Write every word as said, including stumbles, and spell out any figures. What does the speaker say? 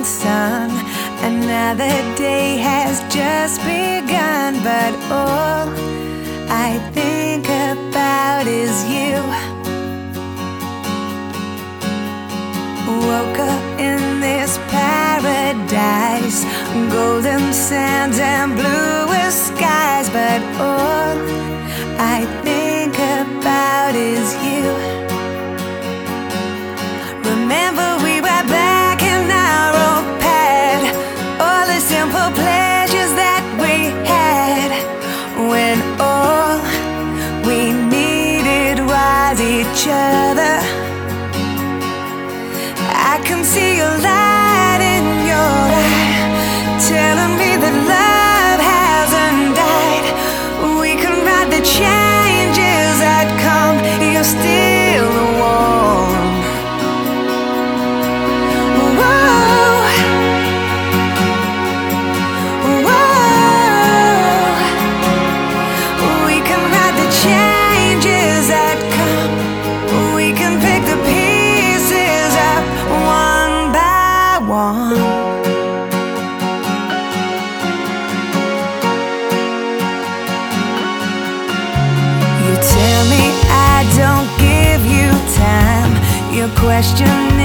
sun. Another day has just begun, but all I think about is you. Woke up in this paradise, golden sands and bluest skies, but all I think about is you. Remember we were back in our old pad, all the simple pleasures that we had, when all we needed was each other. I can see a light in your eye, telling me that love hasn't died. We can ride the changes that come, you're still warm. Whoa, whoa. We can ride the changes that come, we can pick the pieces up one by one. You tell me I don't give you time, you question